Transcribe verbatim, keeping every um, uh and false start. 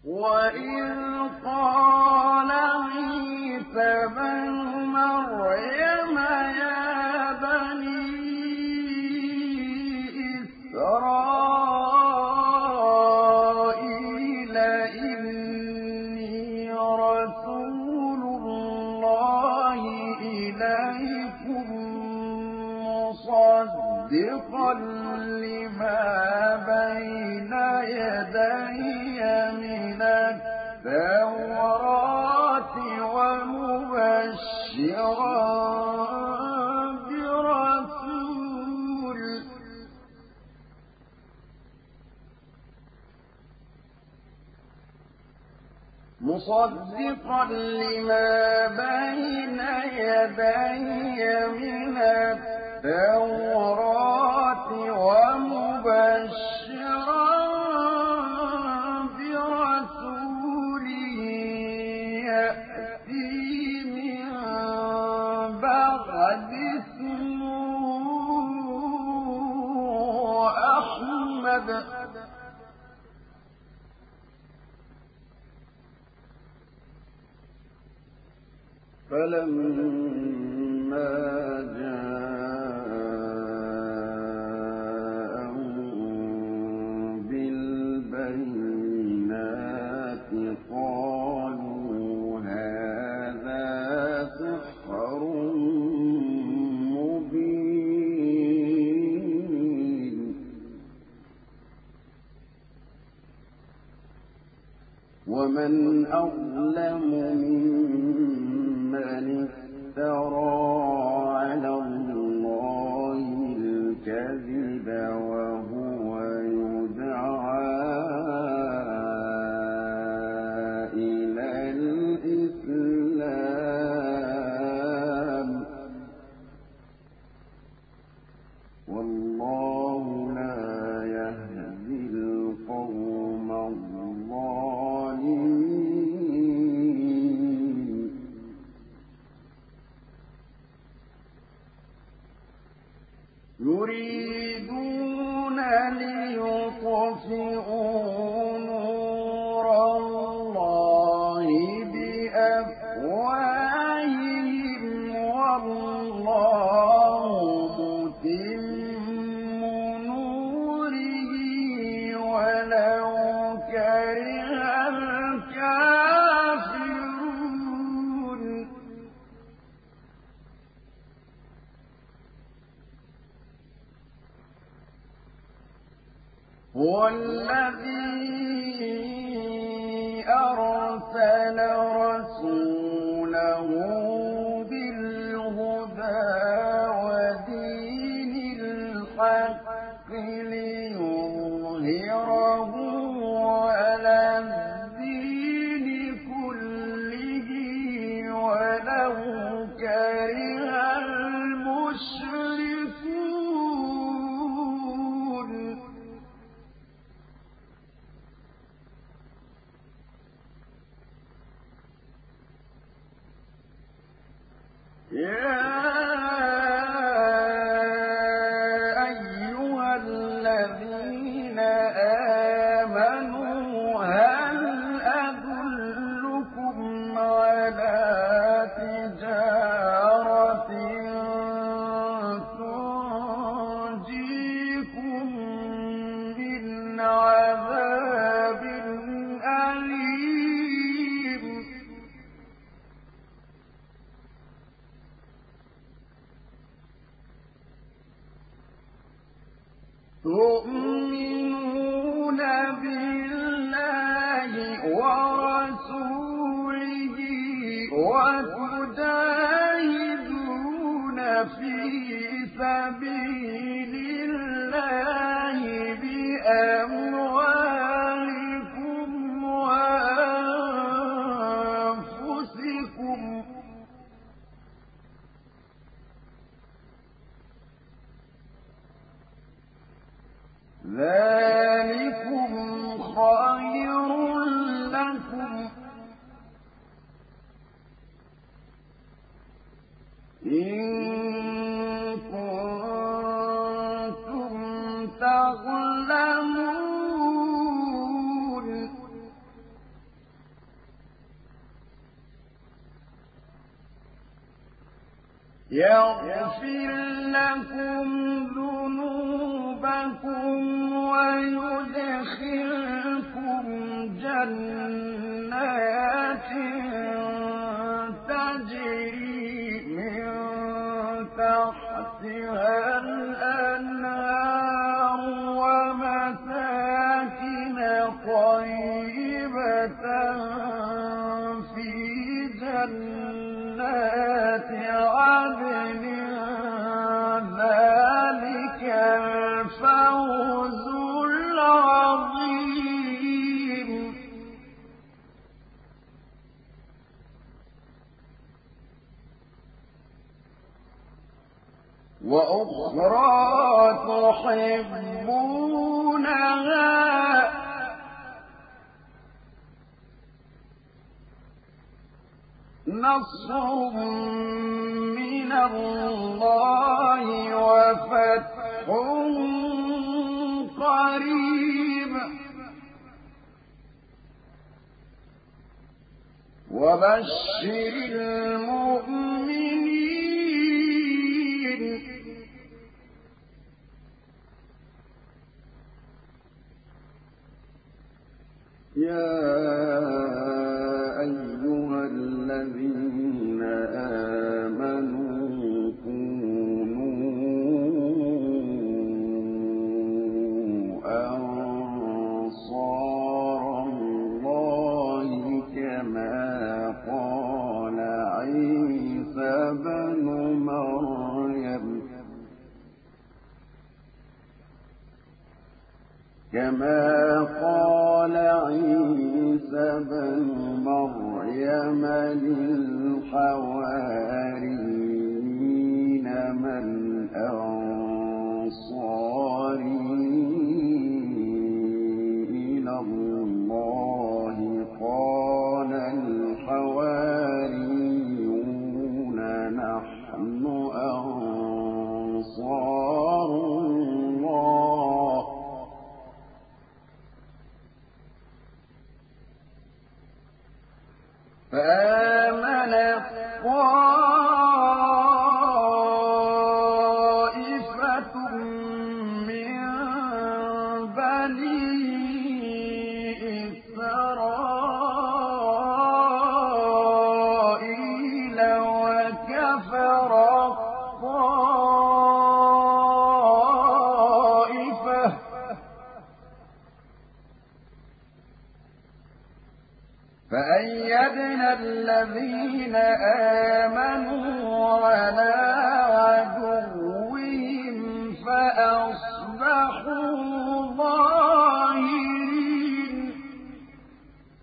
وَإِذْ قَالَ عِيسَى ابْنُ مَرْيَمَ يَا بَنِي إِسْرَائِيلَ إِنِّي رَسُولُ اللَّهِ إِلَيْكُم مُّصَدِّقًا لِّمَا بَيْنَ يَدَيَّ مِنَ التَّوْرَاةِ وَمُبَشِّرًا بِرَسُولٍ مُصَدِّقًا لِّمَا بَيْنَ يَدَيَّ مِنَ التَّوْرَاةِ وَمُبَشِّرًا بِرَسُولٍ يَأْتِي مِن بَعْدِي اسْمُهُ أَحْمَدُ فَلَمَّا جَاءَهُم بِالْبَيِّنَاتِ قَالُوا هَٰذَا سِحْرٌ مُّبِينٌ وَمَنْ أَظْلَمُ مِمَّنِ افْتَرَىٰ عَلَى اللَّهِ الْكَذِبَ وَهُوَ يُدْعَىٰ إِلَى الْإِسْلَامِ ۚ وَاللَّهُ لَا يَهْدِي الْقَوْمَ الظَّالِمِينَ يُرِيدُونَ لِيُطْفِئُوا نُورَ اللَّهِ بِأَفْوَاهِهِمْ وَاللَّهُ مُتِمُّ نُورِهِ وَلَوْ كَرِهَ الْكَافِرُونَ هُوَ الَّذِي أَرْسَلَ رَسُولَهُ بِالْهُدَىٰ وَدِينِ الْحَقِّ لِيُظْهِرَهُ عَلَى الدِّينِ كُلِّهِ وَلَوْ كَرِهَ الْمُشْرِكُونَ يَا أَيُّهَا الَّذِينَ آمَنُوا هَلْ أَدُلُّكُمْ عَلَىٰ تِجَارَةٍ تُنجِيكُم مِّنْ عَذَابٍ أَلِيمٍ تُؤْمِنُونَ بِاللَّهِ وَرَسُولِهِ وَتُجَاهِدُونَ فِي سَبِيلِ اللَّهِ بِأَمْوَالِكُمْ وَأَنفُسِكُمْ ۚ ذَٰلِكُمْ خَيْرٌ لَّكُمْ إِن كُنتُمْ تَعْلَمُونَ يغفر لكم ذنوبكم ويدخلكم جنات تجري من تحتها الأنهار ومساكن طيبة في جنات عدن ذلك الفوز العظيم وأخرى تحبونها نصر من الله وفتح قريب وبشر المؤمنين يا أيها الذين آمنوا كونوا أنصار الله كما قال عيسى بن مريم كما قال عيسى بن مريم للحواريين من أنصاري إلى الله قال الحواريون نحن أنصار الله فآمنت طائفة من بني إسرائيل وكفرت طائفة فأيدنا الذين آمنوا على